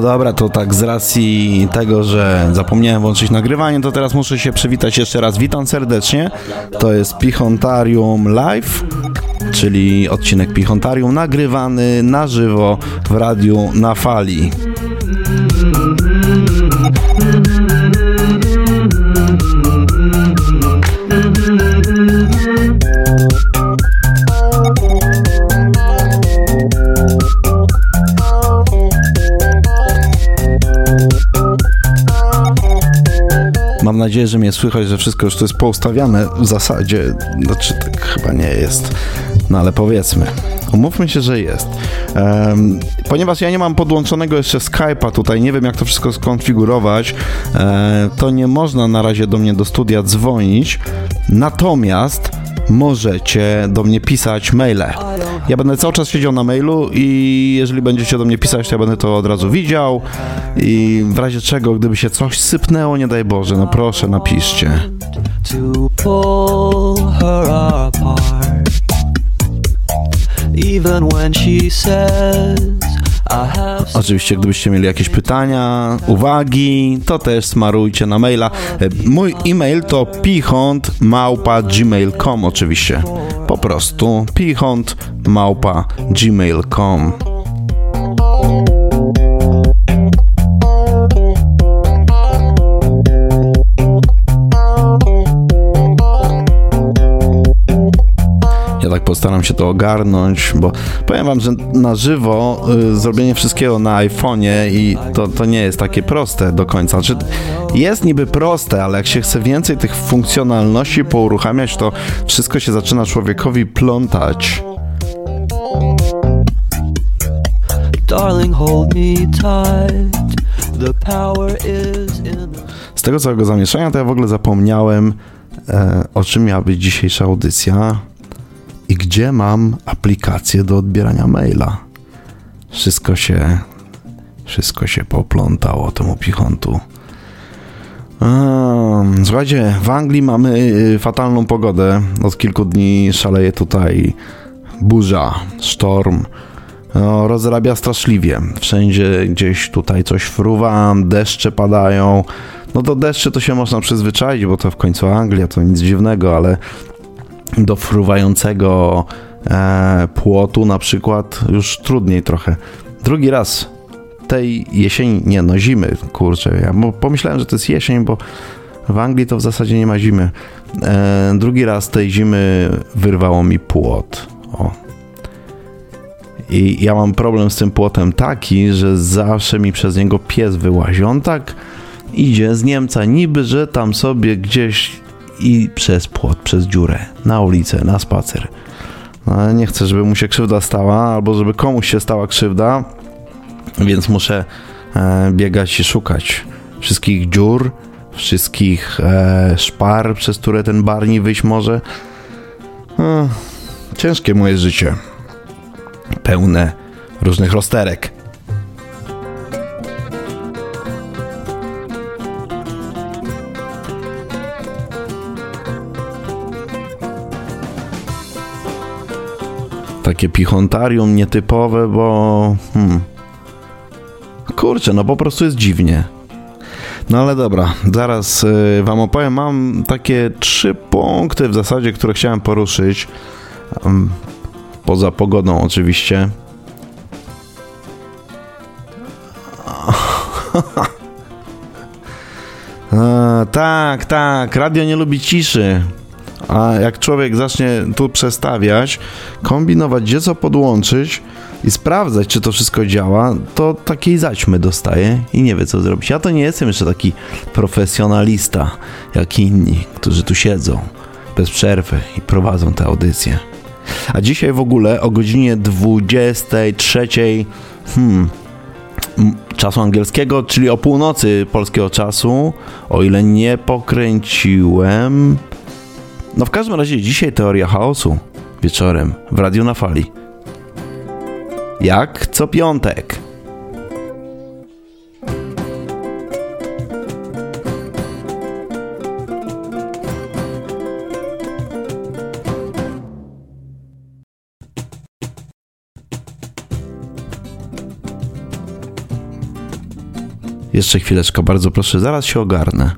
No dobra, to tak z racji tego, że zapomniałem włączyć nagrywanie, to teraz muszę się przywitać jeszcze raz. Witam serdecznie. To jest Pichontarium Live, czyli odcinek Pichontarium nagrywany na żywo w radiu na fali. Mam nadzieję, że mnie słychać, że wszystko już to jest poustawiane w zasadzie. Znaczy tak chyba nie jest. No ale powiedzmy. Umówmy się, że jest. Ponieważ ja nie mam podłączonego jeszcze Skype'a tutaj, nie wiem jak to wszystko skonfigurować, to nie można na razie do mnie do studia dzwonić. Natomiast możecie do mnie pisać maile. Ja będę cały czas siedział na mailu i jeżeli będziecie do mnie pisać, to ja będę to od razu widział i w razie czego, gdyby się coś sypnęło, nie daj Boże, no proszę, napiszcie. Oczywiście, gdybyście mieli jakieś pytania, uwagi, to też smarujcie na maila. Mój e-mail to pichont@gmail.com oczywiście. Po prostu pichont@gmail.com. Ja tak postaram się to ogarnąć, bo powiem wam, że na żywo zrobienie wszystkiego na iPhone'ie i to nie jest takie proste do końca. Znaczy, jest niby proste, ale jak się chce więcej tych funkcjonalności pouruchamiać, to wszystko się zaczyna człowiekowi plątać. Darling, hold me tight. The power is in... Z tego całego zamieszania to ja w ogóle zapomniałem, o czym miała być dzisiejsza audycja. I gdzie mam aplikację do odbierania maila? Wszystko się poplątało temu pichontu. Słuchajcie, w Anglii mamy fatalną pogodę. Od kilku dni szaleje tutaj burza, sztorm. Rozrabia straszliwie. Wszędzie gdzieś tutaj coś fruwa, deszcze padają. No do deszczy to się można przyzwyczaić, bo to w końcu Anglia, to nic dziwnego, ale do fruwającego płotu na przykład już trudniej trochę. Drugi raz tej jesieni, zimy, kurczę, ja pomyślałem, że to jest jesień, bo w Anglii to w zasadzie nie ma zimy. Drugi raz tej zimy wyrwało mi płot. O. I ja mam problem z tym płotem taki, że zawsze mi przez niego pies wyłazi. On tak idzie z Niemca, niby, że tam sobie gdzieś i przez płot, przez dziurę, na ulicę, na spacer. No, nie chcę, żeby mu się krzywda stała, albo żeby komuś się stała krzywda, więc muszę biegać i szukać wszystkich dziur, wszystkich szpar, przez które ten Barney wyjść może. Ciężkie moje życie. Pełne różnych rozterek. Takie pichontarium nietypowe, bo kurczę, no po prostu jest dziwnie. No ale dobra, zaraz wam opowiem. Mam takie 3 punkty w zasadzie, które chciałem poruszyć. Poza pogodą oczywiście. Tak, radio nie lubi ciszy. A jak człowiek zacznie tu przestawiać, kombinować, gdzie co podłączyć i sprawdzać, czy to wszystko działa, to takiej zaćmy dostaje i nie wie, co zrobić. Ja to nie jestem jeszcze taki profesjonalista, jak inni, którzy tu siedzą bez przerwy i prowadzą tę audycję. A dzisiaj w ogóle o godzinie 23 czasu angielskiego, czyli o północy polskiego czasu, o ile nie pokręciłem. No w każdym razie dzisiaj Teoria Chaosu wieczorem w Radiu na Fali. Jak co piątek. Jeszcze chwileczkę, bardzo proszę, zaraz się ogarnę.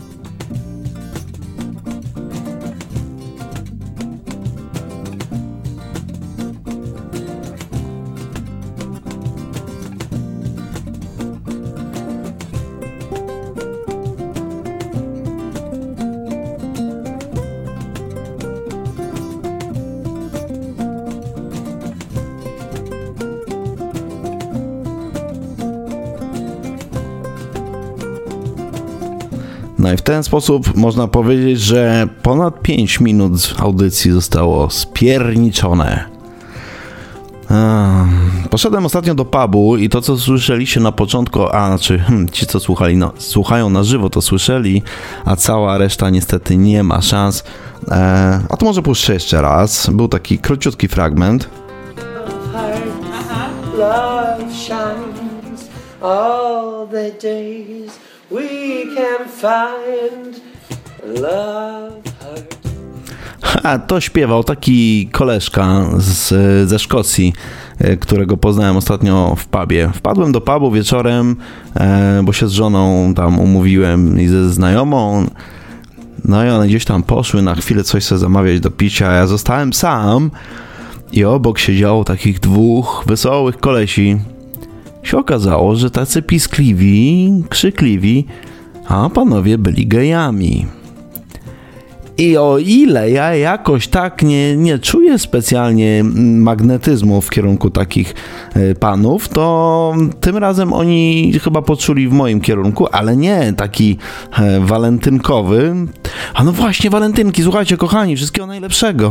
No i w ten sposób można powiedzieć, że ponad 5 minut z audycji zostało spierniczone. Poszedłem ostatnio do pubu i to, co słyszeliście na początku, ci, co słuchają na żywo, to słyszeli, a cała reszta niestety nie ma szans. A to może puszczę jeszcze raz. Był taki króciutki fragment. Love shines all the days we can find love hurt. To śpiewał taki koleżka ze Szkocji, którego poznałem ostatnio w pubie. Wpadłem do pubu wieczorem, bo się z żoną tam umówiłem i ze znajomą. No i one gdzieś tam poszły na chwilę coś sobie zamawiać do picia, a ja zostałem sam i obok siedziało takich dwóch wesołych kolesi. Się okazało, że tacy piskliwi, krzykliwi, a panowie byli gejami. I o ile ja jakoś tak nie czuję specjalnie magnetyzmu w kierunku takich panów, to tym razem oni chyba poczuli w moim kierunku, ale nie taki walentynkowy. A no właśnie, walentynki, słuchajcie kochani, wszystkiego najlepszego.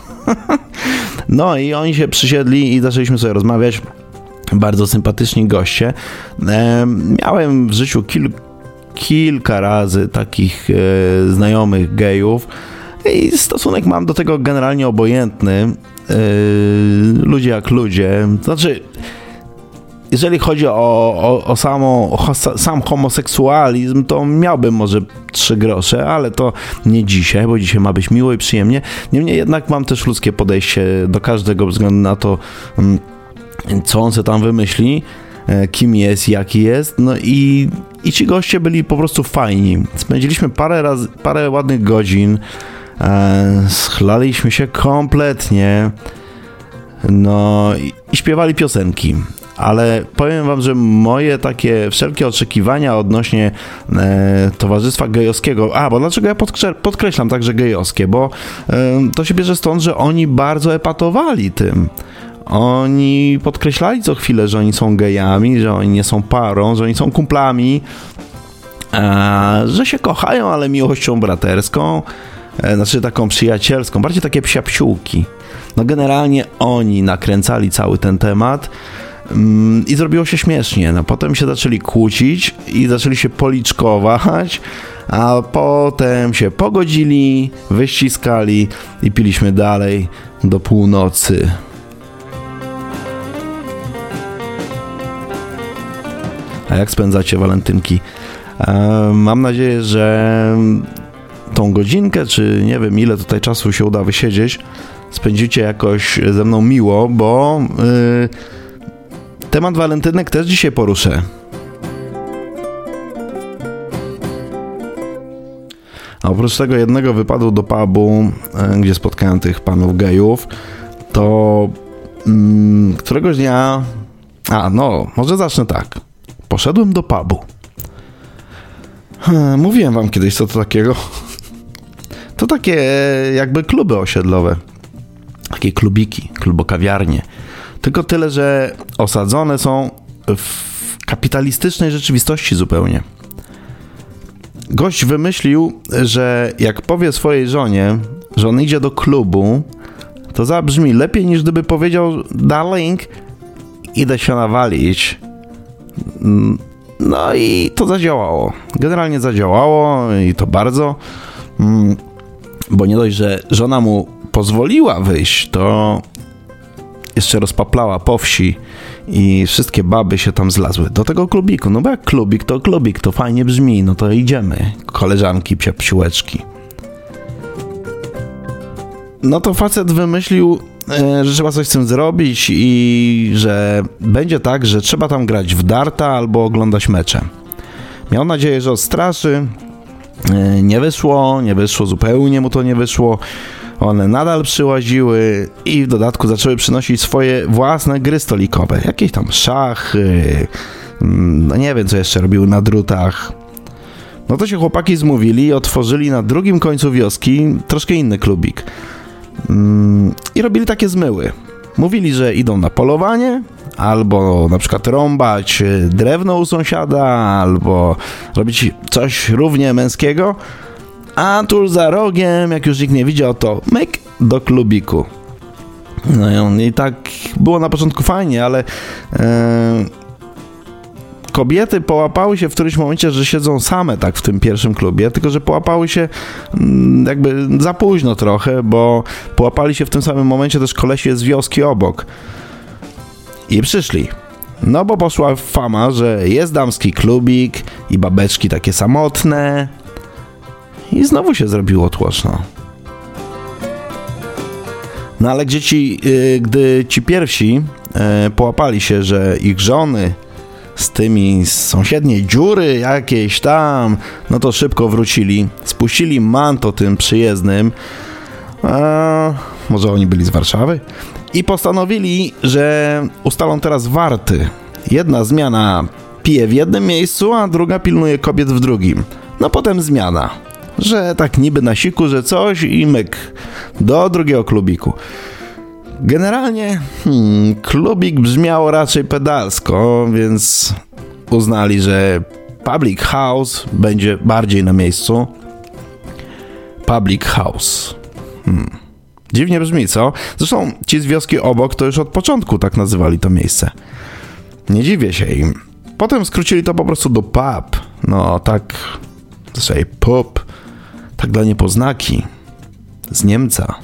No i oni się przysiedli i zaczęliśmy sobie rozmawiać. Bardzo sympatyczni goście. Miałem w życiu kilka razy takich znajomych gejów i stosunek mam do tego generalnie obojętny. Ludzie jak ludzie. Znaczy, jeżeli chodzi o sam homoseksualizm, to miałbym może 3 grosze, ale to nie dzisiaj, bo dzisiaj ma być miło i przyjemnie. Niemniej jednak mam też ludzkie podejście do każdego bez względu na to, co on sobie tam wymyśli, kim jest, jaki jest. No i ci goście byli po prostu fajni. Spędziliśmy parę ładnych godzin, schlaliśmy się kompletnie, no i śpiewali piosenki. Ale powiem wam, że moje takie wszelkie oczekiwania odnośnie towarzystwa gejowskiego, bo dlaczego ja podkreślam także gejowskie, bo to się bierze stąd, że oni bardzo epatowali tym. Oni podkreślali co chwilę, że oni są gejami, że oni nie są parą, że oni są kumplami, że się kochają, ale miłością braterską, znaczy taką przyjacielską, bardziej takie psiapsiółki. No generalnie oni nakręcali cały ten temat i zrobiło się śmiesznie. No potem się zaczęli kłócić i zaczęli się policzkować, a potem się pogodzili, wyściskali i piliśmy dalej do północy. A jak spędzacie walentynki? Mam nadzieję, że tą godzinkę, czy nie wiem ile tutaj czasu się uda wysiedzieć, spędzicie jakoś ze mną miło, bo temat walentynek też dzisiaj poruszę. A oprócz tego jednego wypadu do pubu, gdzie spotkałem tych panów gejów, to któregoś dnia... może zacznę tak. Poszedłem do pubu. Mówiłem wam kiedyś, co to takiego. To takie jakby kluby osiedlowe. Takie klubiki, klubokawiarnie. Tylko tyle, że osadzone są w kapitalistycznej rzeczywistości zupełnie. Gość wymyślił, że jak powie swojej żonie, że on idzie do klubu, to zabrzmi lepiej niż gdyby powiedział: darling, idę się nawalić. No i to zadziałało. Generalnie zadziałało i to bardzo, bo nie dość, że żona mu pozwoliła wyjść, to jeszcze rozpaplała po wsi i wszystkie baby się tam zlazły do tego klubiku. No bo jak klubik, to fajnie brzmi, no to idziemy. Koleżanki, psiułeczki. No to facet wymyślił, że trzeba coś z tym zrobić i że będzie tak, że trzeba tam grać w darta albo oglądać mecze. Miał nadzieję, że odstraszy. Nie wyszło, zupełnie mu to nie wyszło. One nadal przyłaziły i w dodatku zaczęły przynosić swoje własne gry stolikowe. Jakieś tam szachy, no nie wiem co jeszcze robiły na drutach. No to się chłopaki zmówili i otworzyli na drugim końcu wioski troszkę inny klubik. I robili takie zmyły. Mówili, że idą na polowanie, albo na przykład rąbać drewno u sąsiada, albo robić coś równie męskiego, a tuż za rogiem, jak już nikt nie widział, to myk do klubiku. No i tak było na początku fajnie, ale kobiety połapały się w którymś momencie, że siedzą same tak w tym pierwszym klubie, tylko że połapały się jakby za późno trochę, bo połapali się w tym samym momencie też kolesie z wioski obok. I przyszli. No bo poszła fama, że jest damski klubik i babeczki takie samotne. I znowu się zrobiło tłoczno. No ale gdy ci pierwsi połapali się, że ich żony z tymi z sąsiedniej dziury jakieś tam, no to szybko wrócili, spuścili manto tym przyjezdnym, może oni byli z Warszawy, i postanowili, że ustalą teraz warty. Jedna zmiana pije w jednym miejscu, a druga pilnuje kobiet w drugim. No potem zmiana, że tak niby na siku, że coś i myk do drugiego klubiku. Generalnie klubik brzmiał raczej pedalsko, więc uznali, że public house będzie bardziej na miejscu. Public house. Dziwnie brzmi, co? Zresztą ci z wioski obok to już od początku tak nazywali to miejsce. Nie dziwię się im. Potem skrócili to po prostu do pub. No tak, zresztą pub, tak dla niepoznaki. Z Niemca.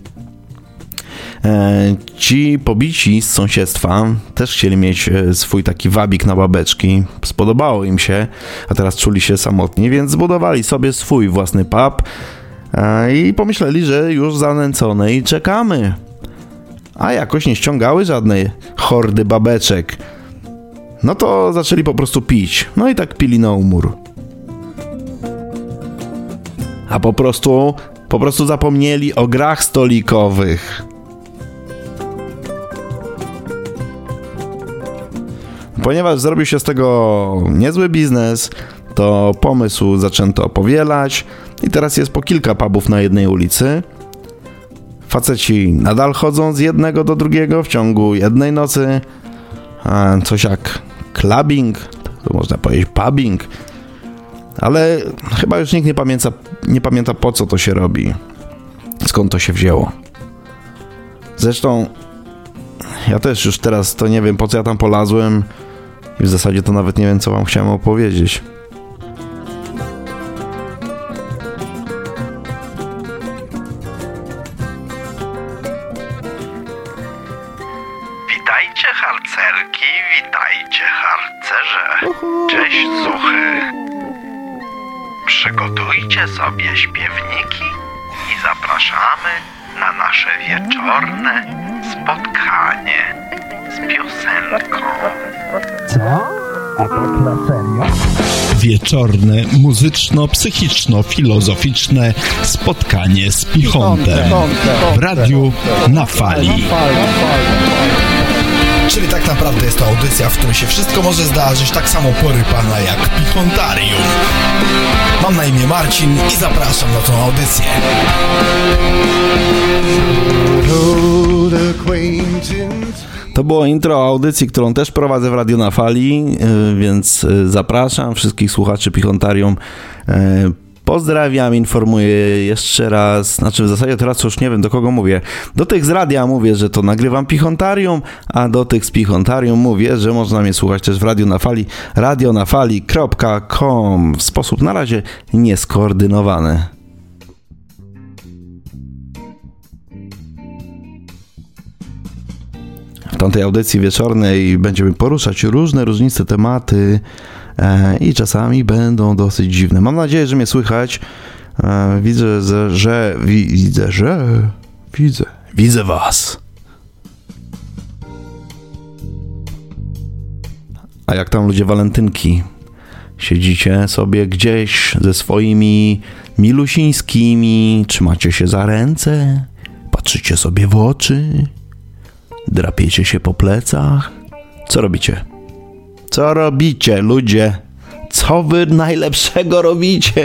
Ci pobici z sąsiedztwa też chcieli mieć swój taki wabik na babeczki. Spodobało im się, a teraz czuli się samotni, więc zbudowali sobie swój własny pub i pomyśleli, że już zanęcone i czekamy. A jakoś nie ściągały żadnej hordy babeczek. No to zaczęli po prostu pić. No i tak pili na umór. A po prostu zapomnieli o grach stolikowych. Ponieważ zrobił się z tego niezły biznes, to pomysł zaczęto powielać i teraz jest po kilka pubów na jednej ulicy. Faceci nadal chodzą z jednego do drugiego w ciągu jednej nocy. Coś jak clubbing, to można powiedzieć pubbing. Ale chyba już nikt nie pamięta po co to się robi. Skąd to się wzięło. Zresztą ja też już teraz to nie wiem po co ja tam polazłem i w zasadzie to nawet nie wiem co wam chciałem opowiedzieć. Witajcie harcerki, witajcie harcerze. Cześć zuchy. Przygotujcie sobie śpiewniki i zapraszamy na nasze wieczorne spotkanie z piosenką. Co? A tak na serio? Wieczorne, muzyczno-psychiczno-filozoficzne spotkanie z Pichontem w radiu na fali. Czyli tak naprawdę jest to audycja, w której się wszystko może zdarzyć, tak samo porypana jak Pichontarium. Mam na imię Marcin i zapraszam na tą audycję. To było intro audycji, którą też prowadzę w Radiu na Fali, więc zapraszam wszystkich słuchaczy Pichontarium. Pozdrawiam, informuję jeszcze raz, znaczy w zasadzie teraz już nie wiem do kogo mówię. Do tych z radia mówię, że to nagrywam Pichontarium, a do tych z Pichontarium mówię, że można mnie słuchać też w Radiu na Fali, radionafali.com w sposób na razie nieskoordynowany. W tamtej audycji wieczornej będziemy poruszać różne różniste tematy i czasami będą dosyć dziwne. Mam nadzieję, że mnie słychać. Widzę was. A jak tam ludzie walentynki Siedzicie sobie gdzieś ze swoimi milusińskimi, trzymacie się za ręce, patrzycie sobie w oczy, drapiecie się po plecach. Co robicie? Co robicie, ludzie? Co wy najlepszego robicie?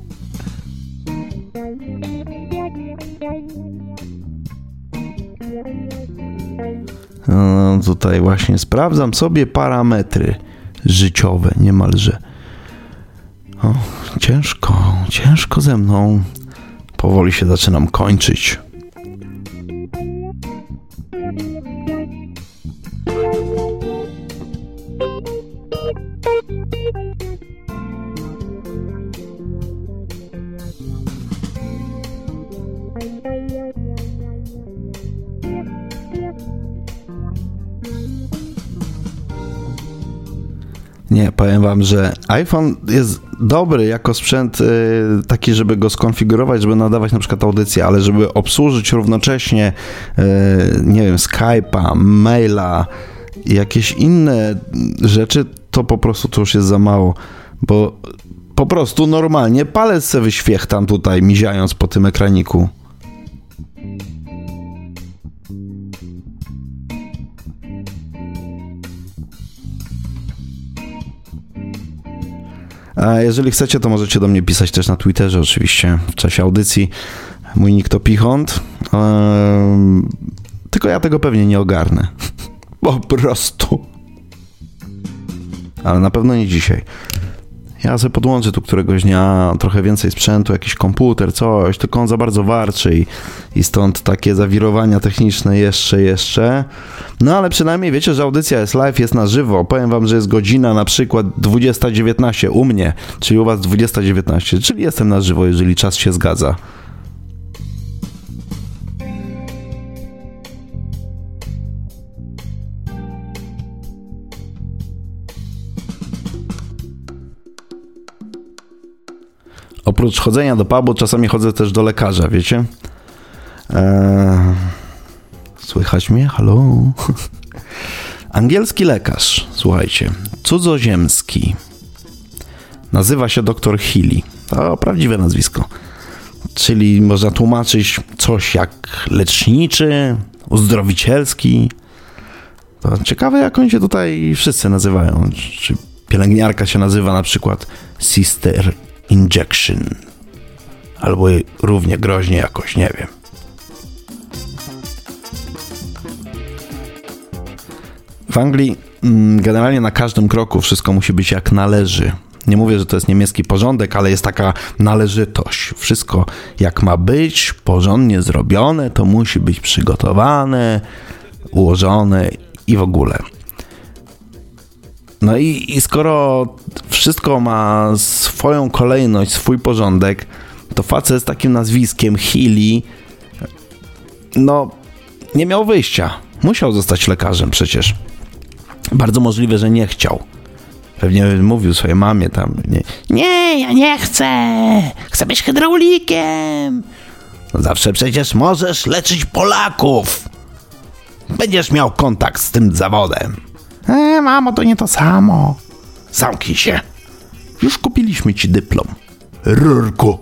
No, tutaj właśnie sprawdzam sobie parametry życiowe niemalże. O, ciężko ze mną. Powoli się zaczynam kończyć. Nie, powiem wam, że iPhone jest dobry jako sprzęt taki, żeby go skonfigurować, żeby nadawać na przykład audycję, ale żeby obsłużyć równocześnie, nie wiem, Skype'a, maila i jakieś inne rzeczy, to po prostu to już jest za mało, bo po prostu normalnie palec se wyświechtam tutaj, miziając po tym ekraniku. A jeżeli chcecie, to możecie do mnie pisać też na Twitterze oczywiście w czasie audycji. Mój nick to Pichont. Tylko ja tego pewnie nie ogarnę. Po prostu. Ale na pewno nie dzisiaj. Ja sobie podłączę tu któregoś dnia trochę więcej sprzętu, jakiś komputer, coś, tylko on za bardzo warczy i stąd takie zawirowania techniczne jeszcze. No ale przynajmniej wiecie, że audycja jest live, jest na żywo. Powiem wam, że jest godzina na przykład 20:19 u mnie, czyli u was 20:19, czyli jestem na żywo, jeżeli czas się zgadza. Oprócz chodzenia do pubu, czasami chodzę też do lekarza, wiecie? Słychać mnie? Halo? Angielski lekarz, słuchajcie, cudzoziemski. Nazywa się dr Healy. To prawdziwe nazwisko. Czyli można tłumaczyć coś jak leczniczy, uzdrowicielski. To ciekawe, jak oni się tutaj wszyscy nazywają. Czy pielęgniarka się nazywa na przykład Sister Injection. Albo równie groźnie jakoś, nie wiem. W Anglii generalnie na każdym kroku wszystko musi być jak należy. Nie mówię, że to jest niemiecki porządek, ale jest taka należytość. Wszystko jak ma być, porządnie zrobione, to musi być przygotowane, ułożone i w ogóle. No i skoro wszystko ma swoją kolejność, swój porządek, to facet z takim nazwiskiem Healy, no nie miał wyjścia. Musiał zostać lekarzem przecież. Bardzo możliwe, że nie chciał. Pewnie mówił swojej mamie tam, nie, ja nie chcę być hydraulikiem. No zawsze przecież możesz leczyć Polaków. Będziesz miał kontakt z tym zawodem. Mamo, to nie to samo. Zamknij się. Już kupiliśmy ci dyplom. Rurku.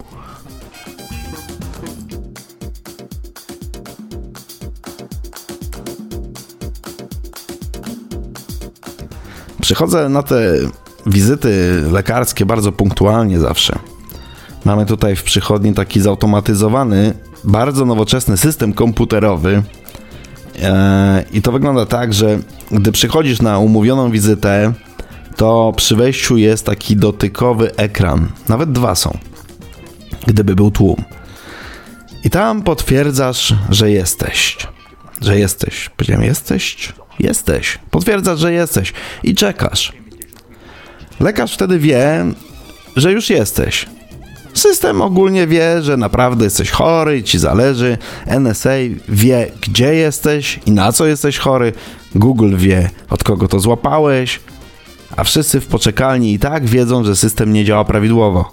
Przychodzę na te wizyty lekarskie bardzo punktualnie zawsze. Mamy tutaj w przychodni taki zautomatyzowany, bardzo nowoczesny system komputerowy. I to wygląda tak, że gdy przychodzisz na umówioną wizytę, to przy wejściu jest taki dotykowy ekran. Nawet 2 są, gdyby był tłum. I tam potwierdzasz, że jesteś. Że jesteś. Powiedziałem, jesteś? Jesteś. Potwierdzasz, że jesteś. I czekasz. Lekarz wtedy wie, że już jesteś. System ogólnie wie, że naprawdę jesteś chory i ci zależy. NSA wie, gdzie jesteś i na co jesteś chory. Google wie, od kogo to złapałeś. A wszyscy w poczekalni i tak wiedzą, że system nie działa prawidłowo.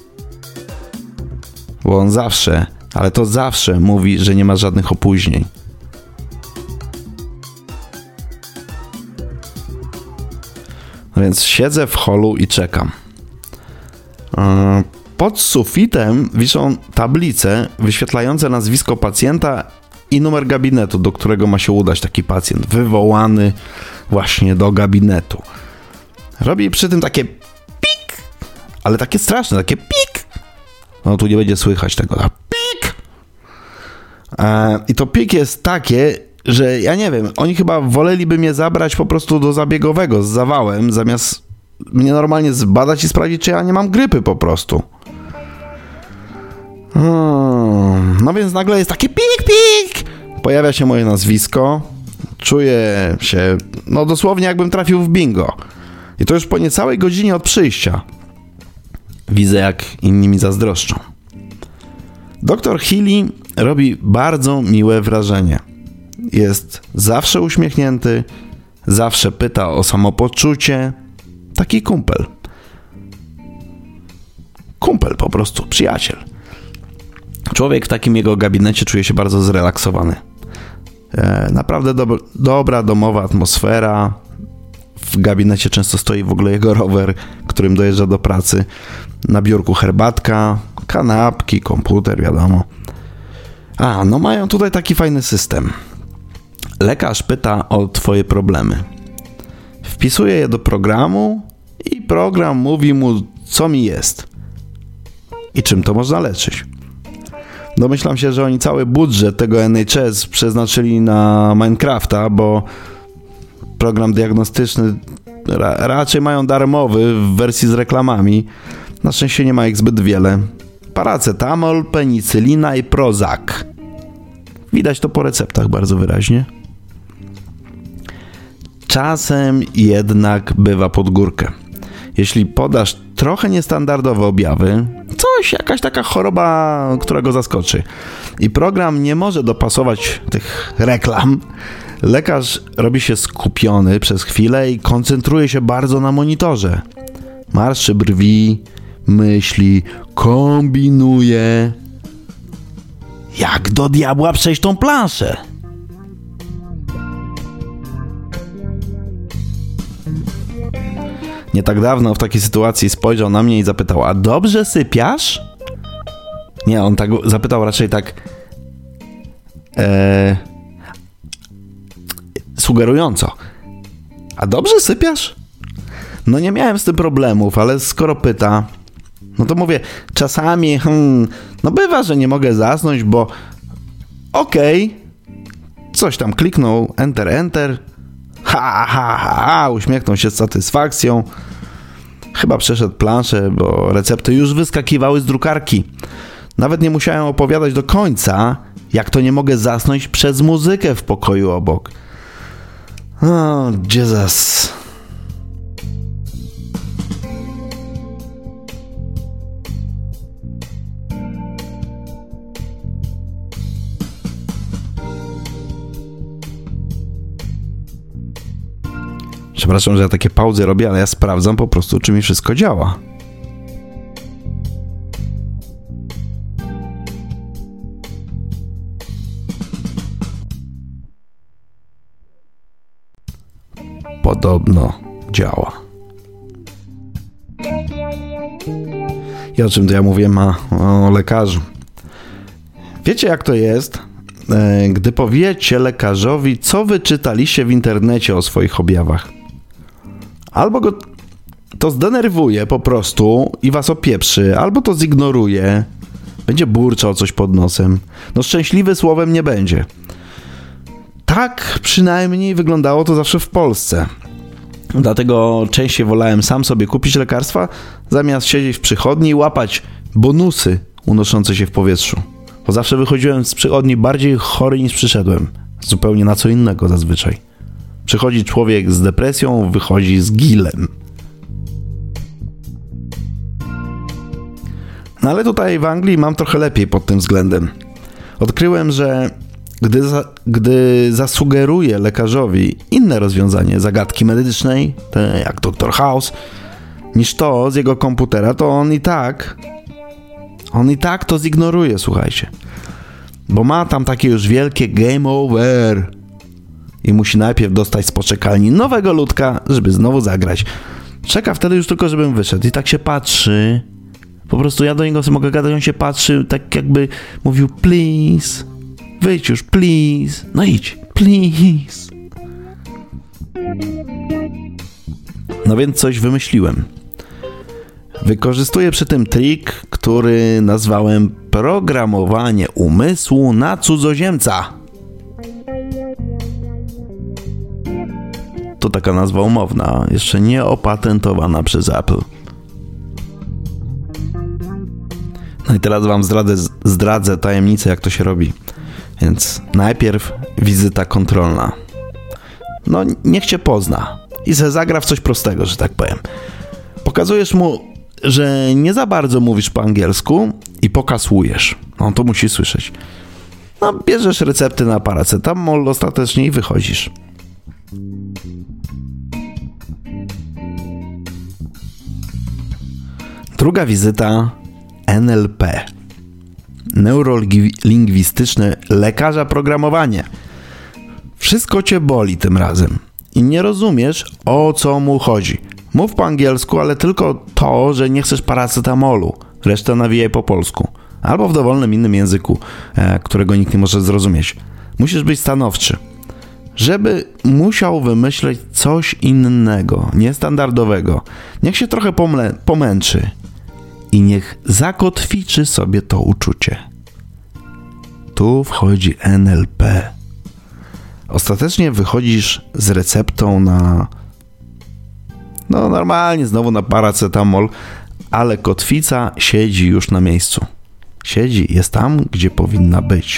Bo on zawsze, ale to zawsze mówi, że nie ma żadnych opóźnień. No więc siedzę w holu i czekam. Pod sufitem wiszą tablice wyświetlające nazwisko pacjenta i numer gabinetu, do którego ma się udać taki pacjent, wywołany właśnie do gabinetu. Robi przy tym takie pik, ale takie straszne, takie pik. No tu nie będzie słychać tego, tak pik. I to pik jest takie, że ja nie wiem, oni chyba woleliby mnie zabrać po prostu do zabiegowego z zawałem, zamiast mnie normalnie zbadać i sprawdzić, czy ja nie mam grypy po prostu. No więc nagle jest takie pik, pik. Pojawia się moje nazwisko. Czuję się, no dosłownie jakbym trafił w bingo. I to już po niecałej godzinie od przyjścia. Widzę, jak inni mi zazdroszczą. Doktor Healy robi bardzo miłe wrażenie. Jest zawsze uśmiechnięty, zawsze pyta o samopoczucie. Taki kumpel. Kumpel po prostu, przyjaciel. Człowiek w takim jego gabinecie czuje się bardzo zrelaksowany. Naprawdę dobra domowa atmosfera. W gabinecie często stoi w ogóle jego rower, którym dojeżdża do pracy. Na biurku herbatka, kanapki, komputer, wiadomo. No mają tutaj taki fajny system. Lekarz pyta o twoje problemy. Wpisuje je do programu i program mówi mu, co mi jest i czym to można leczyć. Domyślam się, że oni cały budżet tego NHS przeznaczyli na Minecrafta, bo program diagnostyczny raczej mają darmowy w wersji z reklamami. Na szczęście nie ma ich zbyt wiele. Paracetamol, penicylina i Prozac. Widać to po receptach bardzo wyraźnie. Czasem jednak bywa pod górkę. Jeśli podasz trochę niestandardowe objawy, jakaś taka choroba, która go zaskoczy, i program nie może dopasować tych reklam, lekarz robi się skupiony przez chwilę i koncentruje się bardzo na monitorze. Marszczy brwi, myśli, kombinuje. Jak do diabła przejść tą planszę? Nie tak dawno w takiej sytuacji spojrzał na mnie i zapytał: a dobrze sypiasz? Nie, on tak zapytał raczej tak sugerująco: a dobrze sypiasz? No nie miałem z tym problemów, ale skoro pyta, no to mówię, czasami no bywa, że nie mogę zasnąć, bo coś tam kliknął, enter, uśmiechnął się z satysfakcją. Chyba przeszedł planszę, bo recepty już wyskakiwały z drukarki. Nawet nie musiałem opowiadać do końca, jak to nie mogę zasnąć przez muzykę w pokoju obok. Jesus. Przepraszam, że ja takie pauzy robię, ale ja sprawdzam po prostu, czy mi wszystko działa. Podobno działa. I o czym to ja mówiłem? O lekarzu. Wiecie, jak to jest, gdy powiecie lekarzowi, co wyczytaliście w internecie o swoich objawach? Albo go to zdenerwuje po prostu i was opieprzy, albo to zignoruje, będzie burczał coś pod nosem. No szczęśliwy słowem nie będzie. Tak przynajmniej wyglądało to zawsze w Polsce. Dlatego częściej wolałem sam sobie kupić lekarstwa, zamiast siedzieć w przychodni i łapać bonusy unoszące się w powietrzu. Bo zawsze wychodziłem z przychodni bardziej chory niż przyszedłem. Zupełnie na co innego zazwyczaj. Przychodzi człowiek z depresją, wychodzi z gilem. No ale tutaj w Anglii mam trochę lepiej pod tym względem. Odkryłem, że gdy zasugeruję lekarzowi inne rozwiązanie zagadki medycznej, jak Dr. House, niż to z jego komputera, to on i tak to zignoruje, słuchajcie. Bo ma tam takie już wielkie game over i musi najpierw dostać z poczekalni nowego ludka, żeby znowu zagrać. Czeka wtedy już tylko, żebym wyszedł i tak się patrzy Po prostu ja do niego sobie mogę gadać, on się patrzy, tak jakby mówił please, wyjdź już, please, no idź, please. No więc coś wymyśliłem. Wykorzystuję przy tym trik, który nazwałem programowanie umysłu na cudzoziemca. To taka nazwa umowna, jeszcze nie opatentowana przez Apple. No i teraz wam zdradzę tajemnicę, jak to się robi. Więc najpierw wizyta kontrolna. No niech cię pozna i se zagra w coś prostego, że tak powiem. Pokazujesz mu, że nie za bardzo mówisz po angielsku i pokasłujesz. On to musi słyszeć. No bierzesz recepty na paracetamol ostatecznie i wychodzisz. Druga wizyta NLP. Neurolingwistyczne lekarza programowanie. Wszystko cię boli tym razem i nie rozumiesz, o co mu chodzi. Mów po angielsku, ale tylko to, że nie chcesz paracetamolu. Resztę nawijaj po polsku. Albo w dowolnym innym języku, którego nikt nie może zrozumieć. Musisz być stanowczy. Żeby musiał wymyśleć coś innego, niestandardowego. Niech się trochę pomęczy. I niech zakotwiczy sobie to uczucie. Tu wchodzi NLP. Ostatecznie wychodzisz z receptą na... No normalnie znowu na paracetamol, ale kotwica siedzi już na miejscu. Siedzi, jest tam, gdzie powinna być.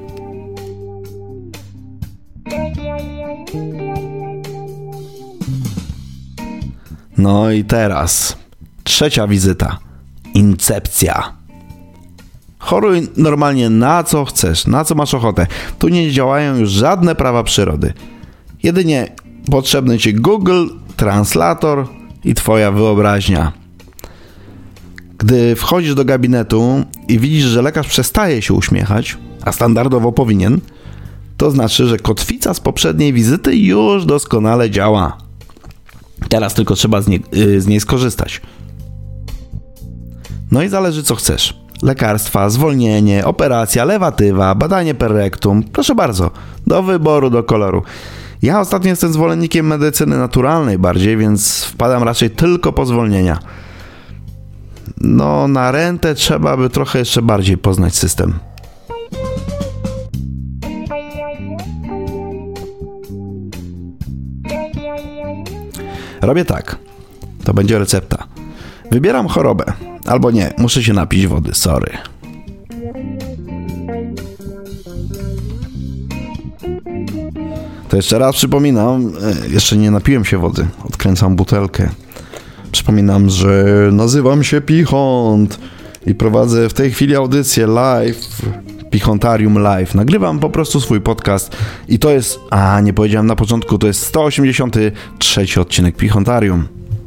No i teraz trzecia wizyta. Incepcja. Choruj normalnie na co chcesz, na co masz ochotę. Tu nie działają już żadne prawa przyrody. Jedynie potrzebny ci Google, translator i twoja wyobraźnia. Gdy wchodzisz do gabinetu i widzisz, że lekarz przestaje się uśmiechać, a standardowo powinien, to znaczy, że kotwica z poprzedniej wizyty już doskonale działa. Teraz tylko trzeba z niej skorzystać. No i zależy, co chcesz. Lekarstwa, zwolnienie, operacja, lewatywa, badanie per rectum. Proszę bardzo, do wyboru, do koloru. Ja ostatnio jestem zwolennikiem medycyny naturalnej bardziej, więc wpadam raczej tylko po zwolnienia. No, na rentę trzeba by trochę jeszcze bardziej poznać system. Robię tak. To będzie recepta. Wybieram chorobę. Albo nie, muszę się napić wody, sorry. To jeszcze raz przypominam, jeszcze nie napiłem się wody, odkręcam butelkę. Przypominam, że nazywam się Pichont i prowadzę w tej chwili audycję live, Pichontarium Live. Nagrywam po prostu swój podcast i to jest, nie powiedziałem na początku, to jest 183 odcinek Pichontarium.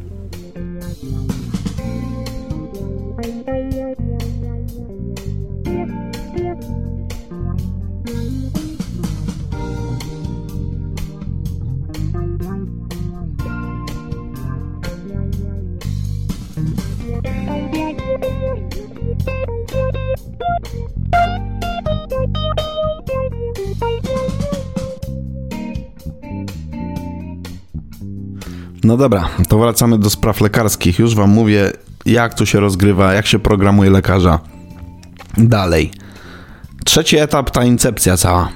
No dobra, to wracamy do spraw lekarskich. Już wam mówię, jak to się rozgrywa, jak się programuje lekarza. Dalej. Trzeci etap, ta incepcja cała.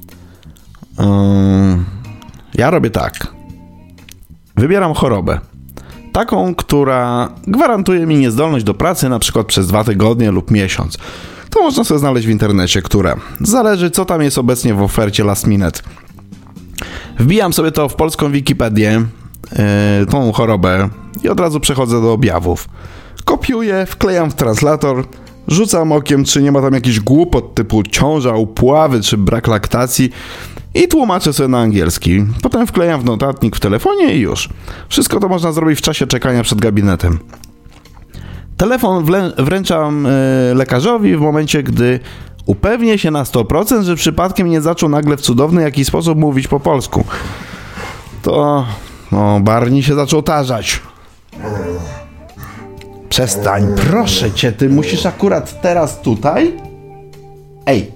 Ja robię tak. Wybieram chorobę. Taką, która gwarantuje mi niezdolność do pracy na przykład przez 2 tygodnie lub miesiąc. To można sobie znaleźć w internecie, które zależy, co tam jest obecnie w ofercie last minute. Wbijam sobie to w polską Wikipedię, tą chorobę i od razu przechodzę do objawów. Kopiuję, wklejam w translator, rzucam okiem, czy nie ma tam jakichś głupot typu ciąża, upławy czy brak laktacji i tłumaczę sobie na angielski. Potem wklejam w notatnik w telefonie i już. Wszystko to można zrobić w czasie czekania przed gabinetem. Telefon wręczam lekarzowi w momencie, gdy upewnię się na 100%, że przypadkiem nie zaczął nagle w cudowny jakiś sposób mówić po polsku. To... Barney się zaczął tarzać. przestań, proszę cię, ty musisz akurat teraz tutaj? Ej!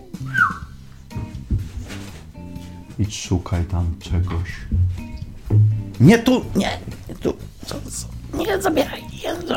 Idź szukaj tam czegoś. Nie tu, nie tu. Co? Nie zabieraj, Jezu.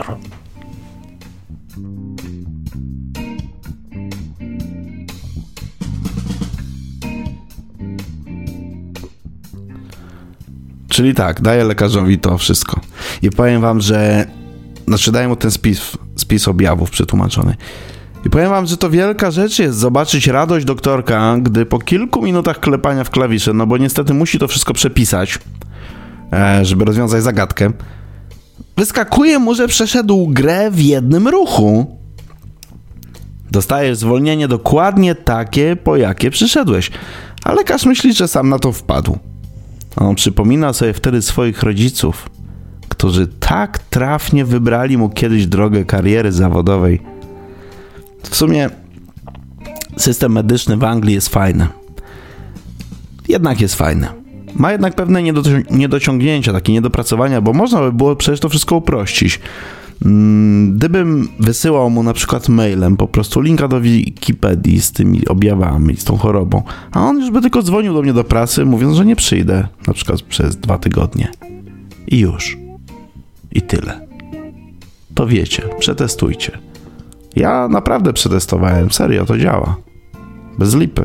Czyli tak, daję lekarzowi to wszystko. I powiem wam, że... Znaczy daję mu ten spis objawów przetłumaczony. I powiem wam, że to wielka rzecz jest zobaczyć radość doktorka, gdy po kilku minutach klepania w klawisze, no bo niestety musi to wszystko przepisać, żeby rozwiązać zagadkę, wyskakuje mu, że przeszedł grę w jednym ruchu. Dostajesz zwolnienie dokładnie takie, po jakie przyszedłeś. A lekarz myśli, że sam na to wpadł. On przypomina sobie wtedy swoich rodziców, którzy tak trafnie wybrali mu kiedyś drogę kariery zawodowej. W sumie system medyczny w Anglii jest fajny. Jednak jest fajny. Ma jednak pewne niedociągnięcia, takie niedopracowania, bo można by było przecież to wszystko uprościć. Gdybym wysyłał mu na przykład mailem po prostu linka do Wikipedii z tymi objawami, z tą chorobą, a on już by tylko dzwonił do mnie do pracy, mówiąc, że nie przyjdę, na przykład przez 2 tygodnie. I już. I tyle. To wiecie, przetestujcie. Ja naprawdę przetestowałem, serio, to działa. Bez lipy.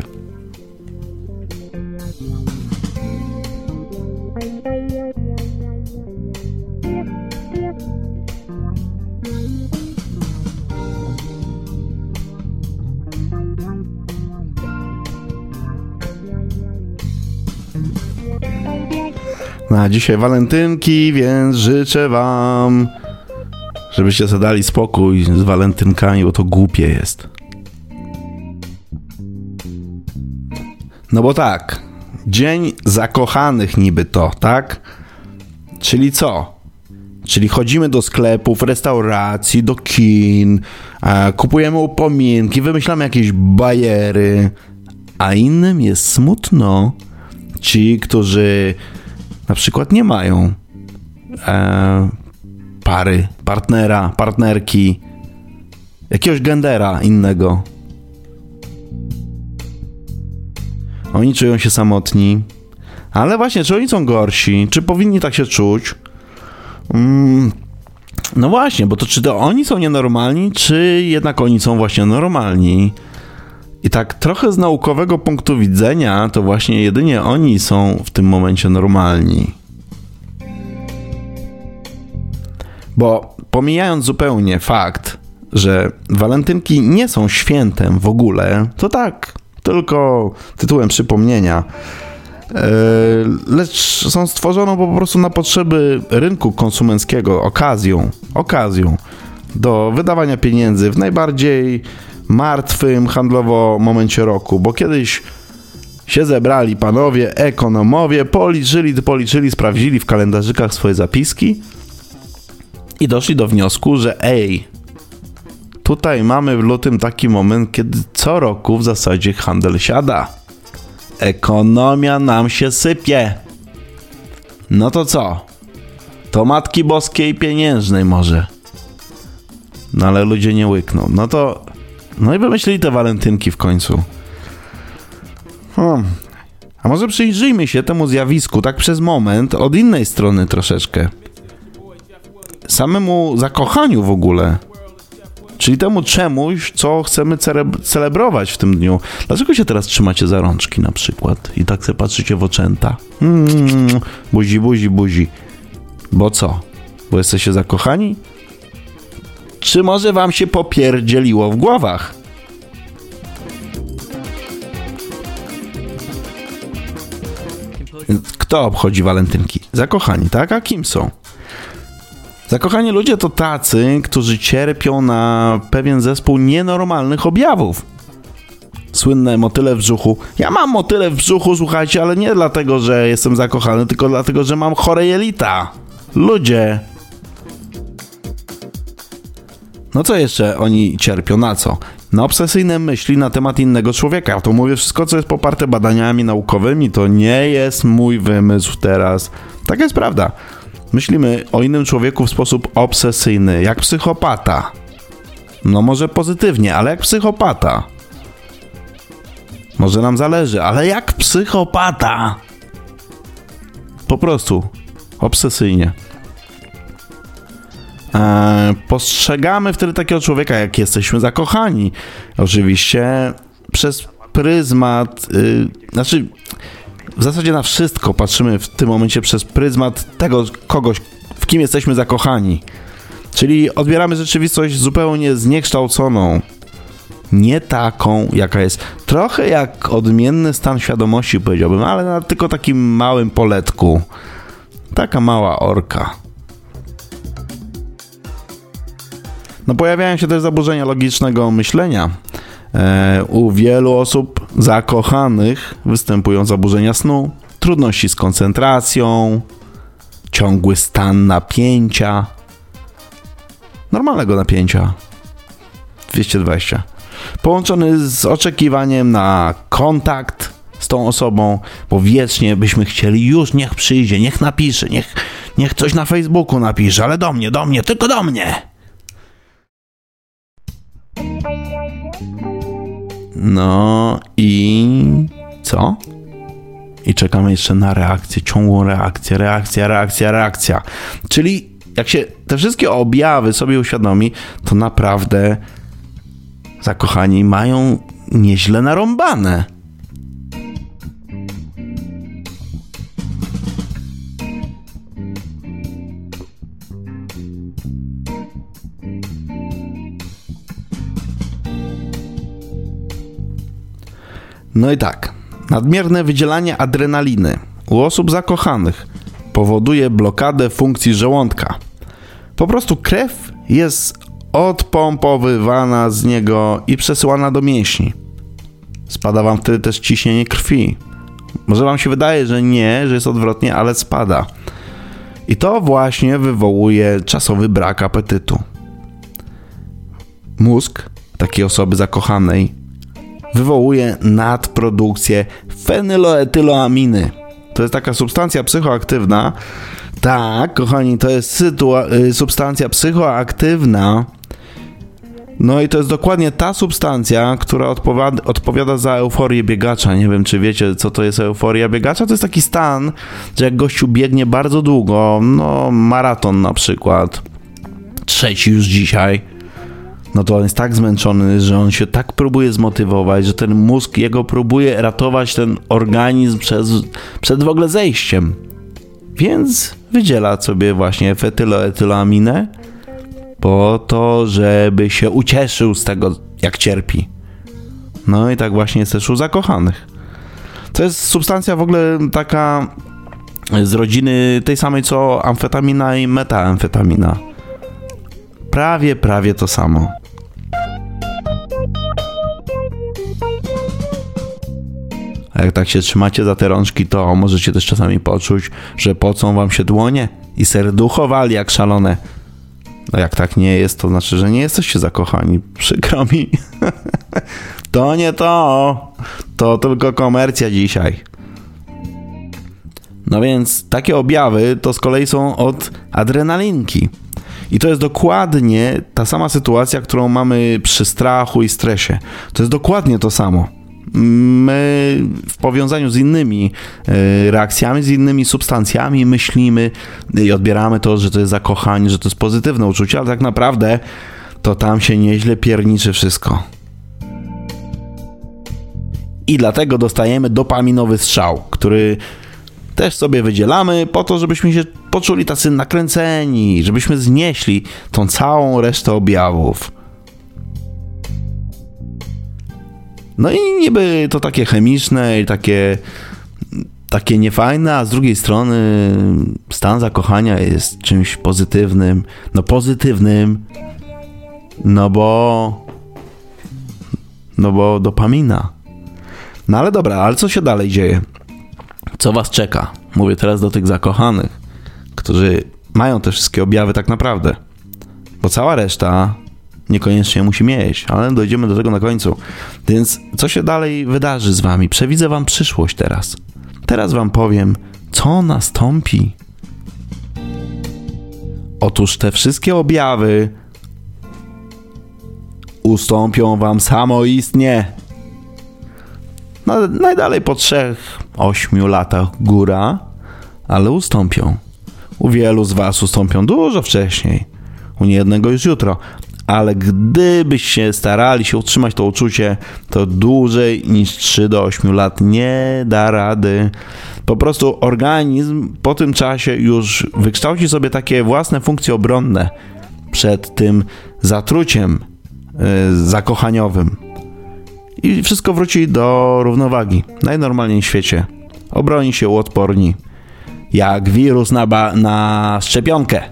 Na dzisiaj walentynki, więc życzę wam, żebyście sobie dali spokój z walentynkami, bo to głupie jest. No bo tak, dzień zakochanych niby to, tak? Czyli co? Czyli chodzimy do sklepów, restauracji, do kin, kupujemy upominki, wymyślamy jakieś bajery, a innym jest smutno. Ci, którzy na przykład nie mają pary, partnera, partnerki, jakiegoś gendera innego. Oni czują się samotni. Ale właśnie, czy oni są gorsi? Czy powinni tak się czuć? No właśnie, bo czy to oni są nienormalni, czy jednak oni są właśnie normalni? I tak trochę z naukowego punktu widzenia, to właśnie jedynie oni są w tym momencie normalni. Bo pomijając zupełnie fakt, że walentynki nie są świętem w ogóle, to tak, tylko tytułem przypomnienia, lecz są stworzone po prostu na potrzeby rynku konsumenckiego, okazją do wydawania pieniędzy w najbardziej martwym handlowo momencie roku, bo kiedyś się zebrali panowie, ekonomowie, policzyli, sprawdzili w kalendarzykach swoje zapiski i doszli do wniosku, że tutaj mamy w lutym taki moment, kiedy co roku w zasadzie handel siada. Ekonomia nam się sypie. No to co? To Matki Boskiej Pieniężnej może. No ale ludzie nie łykną. No i wymyślili te walentynki w końcu. A może przyjrzyjmy się temu zjawisku tak przez moment od innej strony troszeczkę. Samemu zakochaniu w ogóle. Czyli temu czemuś, co chcemy celebrować w tym dniu. Dlaczego się teraz trzymacie za rączki na przykład i tak se patrzycie w oczęta? Buzi. Bo co? Bo jesteście zakochani? Czy może wam się popierdzieliło w głowach? Kto obchodzi walentynki? Zakochani, tak? A kim są? Zakochani ludzie to tacy, którzy cierpią na pewien zespół nienormalnych objawów. Słynne motyle w brzuchu. Ja mam motyle w brzuchu, słuchajcie, ale nie dlatego, że jestem zakochany, tylko dlatego, że mam chore jelita. Ludzie. No co jeszcze oni cierpią? Na co? Na obsesyjne myśli na temat innego człowieka. To mówię, wszystko, co jest poparte badaniami naukowymi, to nie jest mój wymysł teraz. Taka jest prawda. Myślimy o innym człowieku w sposób obsesyjny, jak psychopata. No może pozytywnie, ale jak psychopata. Może nam zależy, ale jak psychopata. Po prostu obsesyjnie. Postrzegamy wtedy takiego człowieka, jak jesteśmy zakochani. Oczywiście przez pryzmat, w zasadzie na wszystko patrzymy w tym momencie przez pryzmat tego kogoś, w kim jesteśmy zakochani. Czyli odbieramy rzeczywistość zupełnie zniekształconą. Nie taką, jaka jest. Trochę jak odmienny stan świadomości, powiedziałbym, ale na tylko takim małym poletku. Taka mała orka. No pojawiają się też zaburzenia logicznego myślenia. U wielu osób zakochanych występują zaburzenia snu, trudności z koncentracją, ciągły stan napięcia, normalnego napięcia 220, połączony z oczekiwaniem na kontakt z tą osobą, bo wiecznie byśmy chcieli już niech przyjdzie, niech napisze, niech coś na Facebooku napisze, ale do mnie, tylko do mnie. No i co? I czekamy jeszcze na reakcję, ciągłą reakcja. Czyli jak się te wszystkie objawy sobie uświadomi, to naprawdę zakochani mają nieźle narąbane. No i tak, nadmierne wydzielanie adrenaliny u osób zakochanych powoduje blokadę funkcji żołądka. Po prostu krew jest odpompowywana z niego i przesyłana do mięśni. Spada wam wtedy też ciśnienie krwi. Może wam się wydaje, że nie, że jest odwrotnie, ale spada. I to właśnie wywołuje czasowy brak apetytu. Mózg takiej osoby zakochanej wywołuje nadprodukcję fenyloetyloaminy. To jest taka substancja psychoaktywna. Tak, kochani, to jest substancja psychoaktywna. No i to jest dokładnie ta substancja, która odpowiada za euforię biegacza. Nie wiem, czy wiecie, co to jest euforia biegacza. To jest taki stan, że jak gościu biegnie bardzo długo, no maraton na przykład, 3 już dzisiaj, no to on jest tak zmęczony, że on się tak próbuje zmotywować, że ten mózg jego próbuje ratować ten organizm przed w ogóle zejściem. Więc wydziela sobie właśnie fetyloetyloaminę po to, żeby się ucieszył z tego, jak cierpi. No i tak właśnie jest też u zakochanych. To jest substancja w ogóle taka z rodziny tej samej co amfetamina i metamfetamina. Prawie to samo. A jak tak się trzymacie za te rączki, to możecie też czasami poczuć, że pocą wam się dłonie i serducho wali jak szalone. No jak tak nie jest, to znaczy, że nie jesteście zakochani. Przykro mi. To nie to. To tylko komercja dzisiaj. No więc takie objawy to z kolei są od adrenalinki. I to jest dokładnie ta sama sytuacja, którą mamy przy strachu i stresie. To jest dokładnie to samo. My w powiązaniu z innymi reakcjami, z innymi substancjami myślimy i odbieramy to, że to jest zakochanie, że to jest pozytywne uczucie, ale tak naprawdę to tam się nieźle pierniczy wszystko. I dlatego dostajemy dopaminowy strzał, który też sobie wydzielamy po to, żebyśmy się poczuli tacy nakręceni, żebyśmy znieśli tą całą resztę objawów. No i niby to takie chemiczne i takie niefajne, a z drugiej strony stan zakochania jest czymś pozytywnym. No pozytywnym, no bo dopamina. No ale dobra, ale co się dalej dzieje? Co was czeka? Mówię teraz do tych zakochanych, którzy mają te wszystkie objawy tak naprawdę. Bo cała reszta niekoniecznie musi mieć, ale dojdziemy do tego na końcu. Więc co się dalej wydarzy z wami? Przewidzę wam przyszłość teraz. Teraz wam powiem, co nastąpi. Otóż te wszystkie objawy ustąpią wam samoistnie. Najdalej po 3-8 latach góra, ale ustąpią. U wielu z was ustąpią dużo wcześniej, u niejednego już jutro, ale gdybyście starali się utrzymać to uczucie, to dłużej niż 3 do 8 lat nie da rady. Po prostu organizm po tym czasie już wykształci sobie takie własne funkcje obronne przed tym zatruciem zakochaniowym. I wszystko wróci do równowagi. Najnormalniej w świecie. Obroni się, uodporni. Jak wirus na szczepionkę.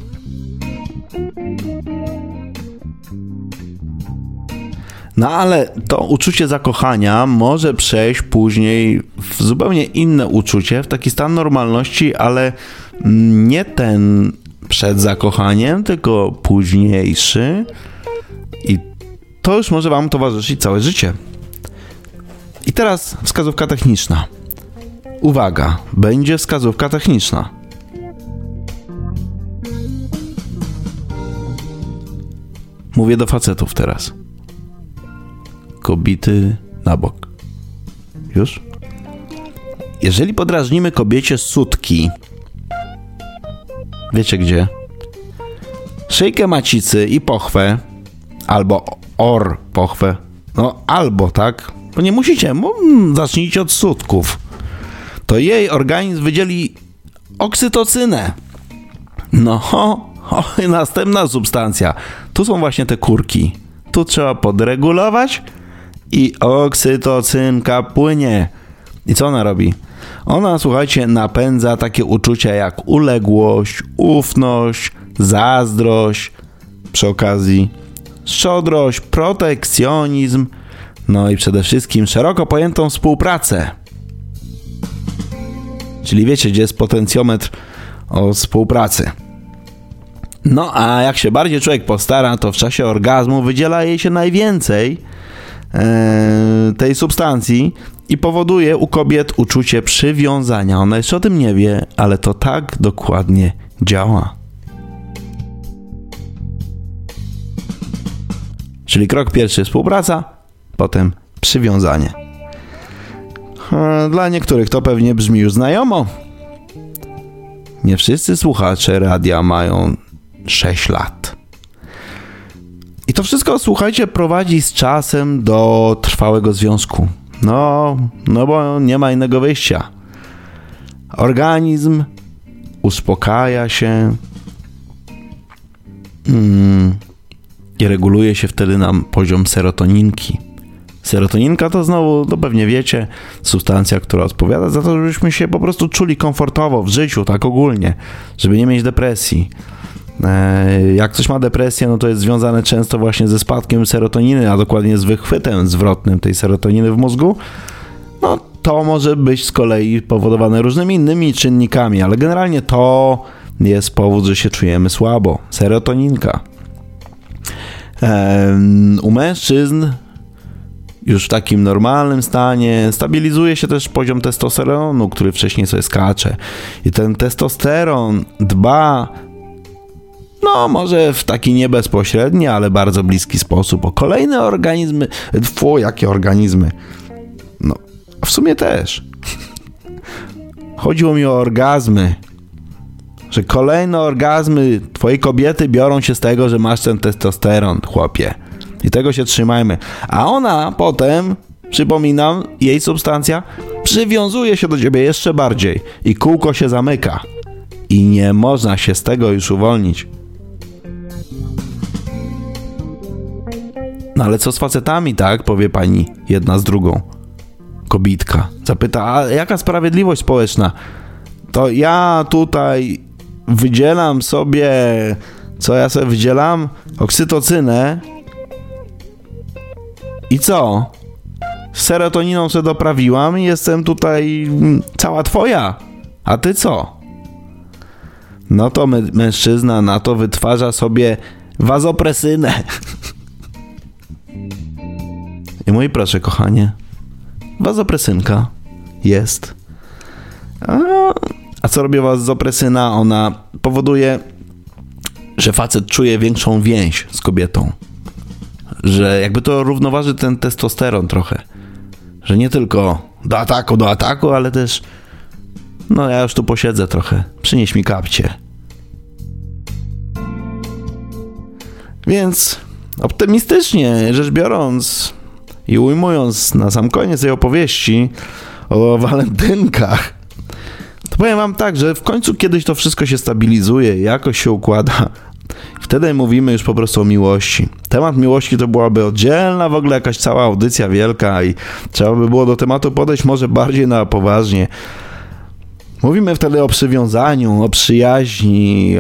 No ale to uczucie zakochania może przejść później w zupełnie inne uczucie, w taki stan normalności, ale nie ten przed zakochaniem, tylko późniejszy. I to już może wam towarzyszyć całe życie. I teraz wskazówka techniczna. Uwaga, będzie wskazówka techniczna. Mówię do facetów teraz. Kobiety na bok. Już? Jeżeli podrażnimy kobiecie sutki, wiecie gdzie? Szyjkę macicy i pochwę, albo pochwę, no albo tak, bo nie musicie, zacznijcie od sutków. To jej organizm wydzieli oksytocynę. Następna substancja. Tu są właśnie te kurki. Tu trzeba podregulować i oksytocynka płynie. I co ona robi? Ona, słuchajcie, napędza takie uczucia jak uległość, ufność, zazdrość, przy okazji szczodrość, protekcjonizm, no i przede wszystkim szeroko pojętą współpracę. Czyli wiecie, gdzie jest potencjometr o współpracy. No a jak się bardziej człowiek postara, to w czasie orgazmu wydziela jej się najwięcej tej substancji i powoduje u kobiet uczucie przywiązania. Ona jeszcze o tym nie wie, ale to tak dokładnie działa. Czyli krok pierwszy współpraca, potem przywiązanie. Dla niektórych to pewnie brzmi już znajomo. Nie wszyscy słuchacze radia mają 6 lat. I to wszystko, słuchajcie, prowadzi z czasem do trwałego związku. No bo nie ma innego wyjścia. Organizm uspokaja się i reguluje się wtedy nam poziom serotoninki. Serotoninka to znowu, to pewnie wiecie, substancja, która odpowiada za to, żebyśmy się po prostu czuli komfortowo w życiu, tak ogólnie, żeby nie mieć depresji. Jak ktoś ma depresję, no to jest związane często właśnie ze spadkiem serotoniny, a dokładnie z wychwytem zwrotnym tej serotoniny w mózgu. No to może być z kolei powodowane różnymi innymi czynnikami, ale generalnie to jest powód, że się czujemy słabo. Serotoninka. U mężczyzn już w takim normalnym stanie stabilizuje się też poziom testosteronu, który wcześniej sobie skacze. I ten testosteron dba, no może w taki nie bezpośredni, ale bardzo bliski sposób o kolejne organizmy. Jakie organizmy? No, w sumie też. Chodziło mi o orgazmy. Że kolejne orgazmy twojej kobiety biorą się z tego, że masz ten testosteron, chłopie. I tego się trzymajmy. A ona potem, przypominam, jej substancja przywiązuje się do ciebie jeszcze bardziej. I kółko się zamyka. I nie można się z tego już uwolnić. No ale co z facetami, tak? Powie pani jedna z drugą. Kobitka zapyta, a jaka sprawiedliwość społeczna? To ja tutaj wydzielam sobie... Co ja sobie wydzielam? Oksytocynę. I co? Z serotoniną sobie doprawiłam i jestem tutaj cała twoja. A ty co? No to mężczyzna na to wytwarza sobie wazopresynę. I mój proszę, kochanie, wazopresynka jest. A co robi wazopresyna? Ona powoduje że facet czuje większą więź z kobietą. Że jakby to równoważy ten testosteron trochę. Że nie tylko do ataku, ale też no ja już tu posiedzę trochę. Przynieś mi kapcie. Więc optymistycznie rzecz biorąc i ujmując na sam koniec tej opowieści o walentynkach, to powiem wam tak, że w końcu kiedyś to wszystko się stabilizuje, jakoś się układa. Wtedy mówimy już po prostu o miłości. Temat miłości to byłaby oddzielna w ogóle jakaś cała audycja wielka i trzeba by było do tematu podejść może bardziej na poważnie. Mówimy wtedy o przywiązaniu, o przyjaźni,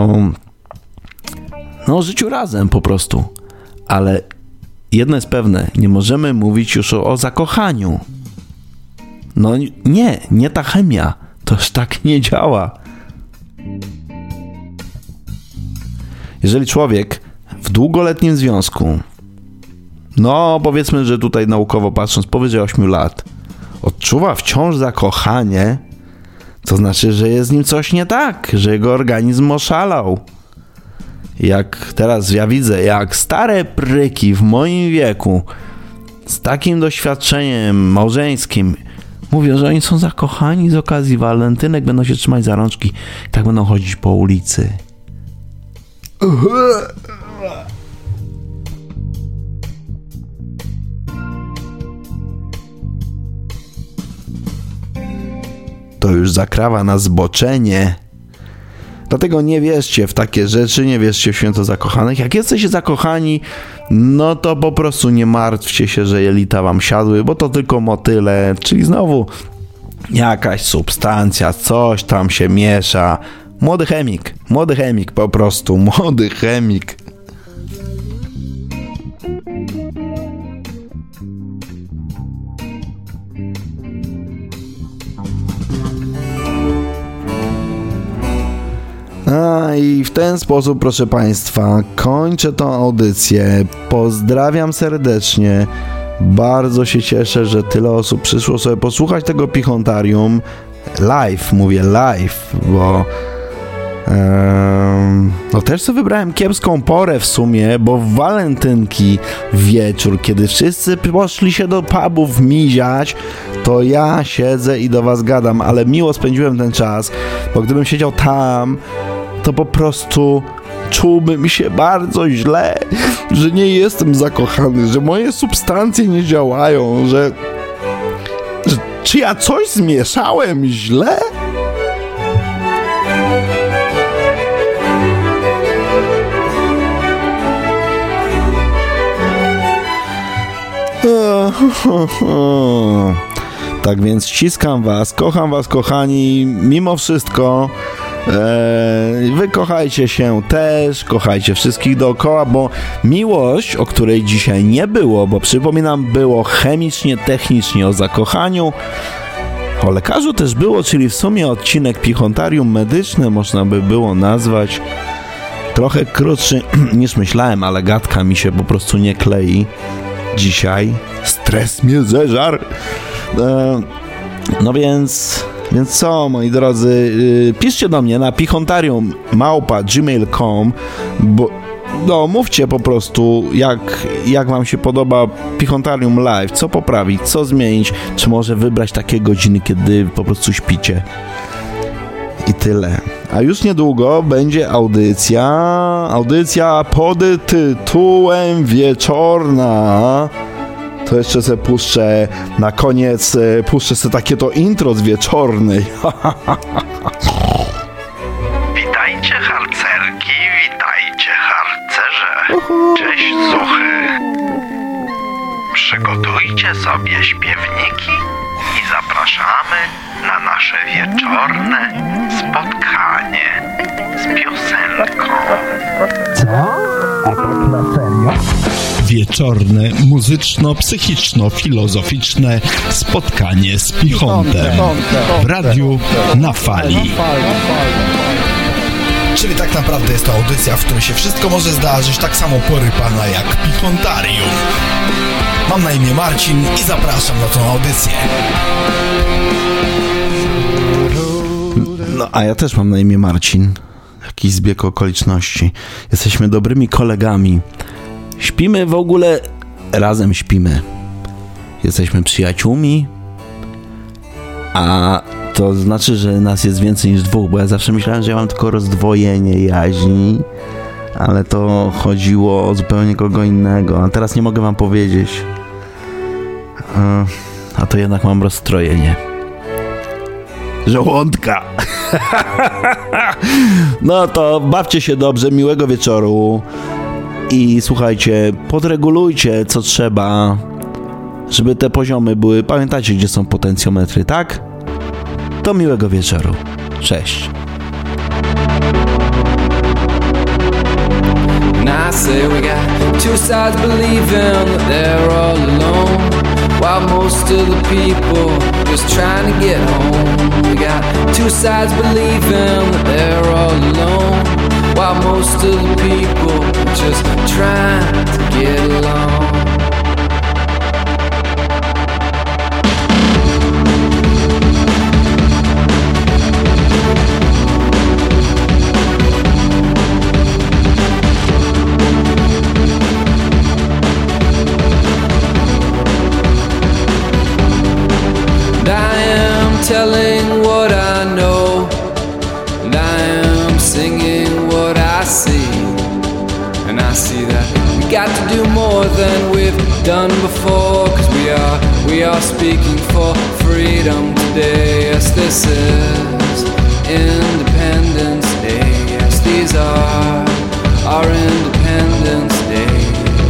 o życiu razem po prostu. Ale jedno jest pewne, nie możemy mówić już o zakochaniu. No nie ta chemia. To już tak nie działa. Jeżeli człowiek w długoletnim związku, no powiedzmy, że tutaj naukowo patrząc powyżej 8 lat, odczuwa wciąż zakochanie, to znaczy, że jest z nim coś nie tak, że jego organizm oszalał. Jak teraz ja widzę, jak stare pryki w moim wieku z takim doświadczeniem małżeńskim mówią, że oni są zakochani z okazji walentynek, będą się trzymać za rączki i tak będą chodzić po ulicy. To już zakrawa na zboczenie. Dlatego nie wierzcie w takie rzeczy, nie wierzcie w święto zakochanych. Jak jesteście zakochani, no to po prostu nie martwcie się, że jelita wam siadły, bo to tylko motyle, czyli znowu jakaś substancja, coś tam się miesza. Młody chemik po prostu, młody chemik. I w ten sposób, proszę Państwa, kończę tą audycję. Pozdrawiam serdecznie. Bardzo się cieszę, że tyle osób przyszło sobie posłuchać tego Pichontarium. Mówię live, bo no też sobie wybrałem kiepską porę w sumie, bo w walentynki wieczór, kiedy wszyscy poszli się do pubów miziać, to ja siedzę i do was gadam, ale miło spędziłem ten czas, bo gdybym siedział tam, to po prostu czułbym się bardzo źle, że nie jestem zakochany, że moje substancje nie działają, że czy ja coś zmieszałem źle? Tak więc ściskam was, kocham was, kochani, mimo wszystko. Wy kochajcie się też, kochajcie wszystkich dookoła, bo miłość, o której dzisiaj nie było, bo przypominam, było chemicznie, technicznie o zakochaniu, o lekarzu też było, czyli w sumie odcinek Pichontarium medyczne można by było nazwać. Trochę krótszy niż myślałem, ale gadka mi się po prostu nie klei dzisiaj. Stres mnie zeżarł. No więc co, moi drodzy, piszcie do mnie na pichontarium@gmail.com, bo no, mówcie po prostu, jak wam się podoba Pichontarium Live, co poprawić, co zmienić, czy może wybrać takie godziny, kiedy po prostu śpicie. I tyle. A już niedługo będzie audycja pod tytułem Wieczorna. To jeszcze sobie puszczę na koniec, puszczę sobie takie to intro z Wieczornej. Witajcie harcerki, witajcie harcerze. Cześć zuchy. Przygotujcie sobie śpiewniki i zapraszamy na nasze wieczorne spotkanie z piosenką. Co? A tak na serio? Wieczorne, muzyczno-psychiczno-filozoficzne spotkanie z Pichontem w radiu na fali. Czyli tak naprawdę jest to audycja, w której się wszystko może zdarzyć, tak samo porypana jak Pichontarium. Mam na imię Marcin i zapraszam na tą audycję. No, a ja też mam na imię Marcin. Jakiś zbieg okoliczności. Jesteśmy dobrymi kolegami. Śpimy w ogóle, razem śpimy. Jesteśmy przyjaciółmi, a to znaczy, że nas jest więcej niż dwóch, bo ja zawsze myślałem, że ja mam tylko rozdwojenie jaźni, ale to chodziło o zupełnie kogo innego, a teraz nie mogę wam powiedzieć. A to jednak mam rozstrojenie żołądka. No to bawcie się dobrze, miłego wieczoru i słuchajcie, podregulujcie co trzeba, żeby te poziomy były. Pamiętajcie, gdzie są potencjometry, tak? To miłego wieczoru. Cześć. I say we got two sides believing that they're all alone, while most of the people just trying to get home. We got two sides believing that they're all alone, while most of the people just trying to get along. Telling what I know, and I am singing what I see, and I see that we got to do more than we've done before, 'cause we are speaking for freedom today. Yes, this is Independence Day. Yes, these are our Independence Days.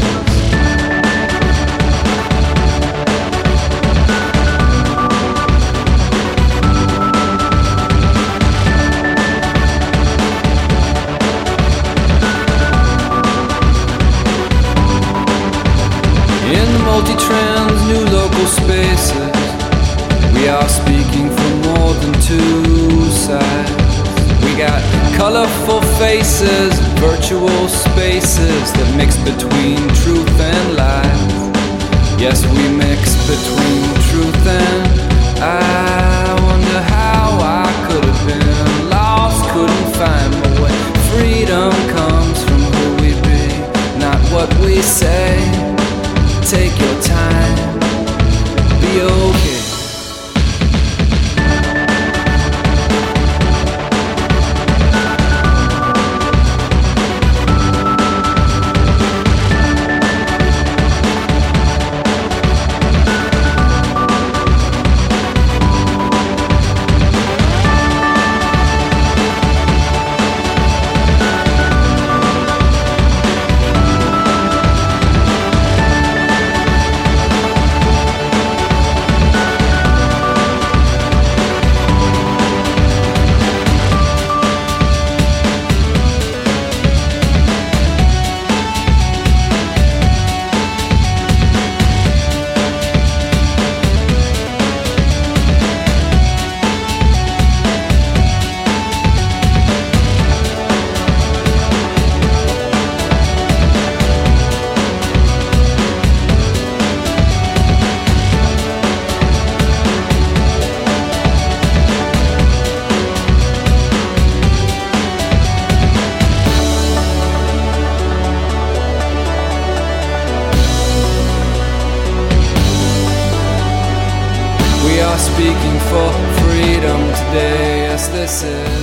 Multi-trends, new local spaces, we are speaking for more than two sides. We got colorful faces, virtual spaces that mix between truth and lies. Yes, we mix between truth and I wonder how I could have been lost, couldn't find my way. Freedom comes from who we be, not what we say. Take your time, be okay. Speaking for freedom today, yes this is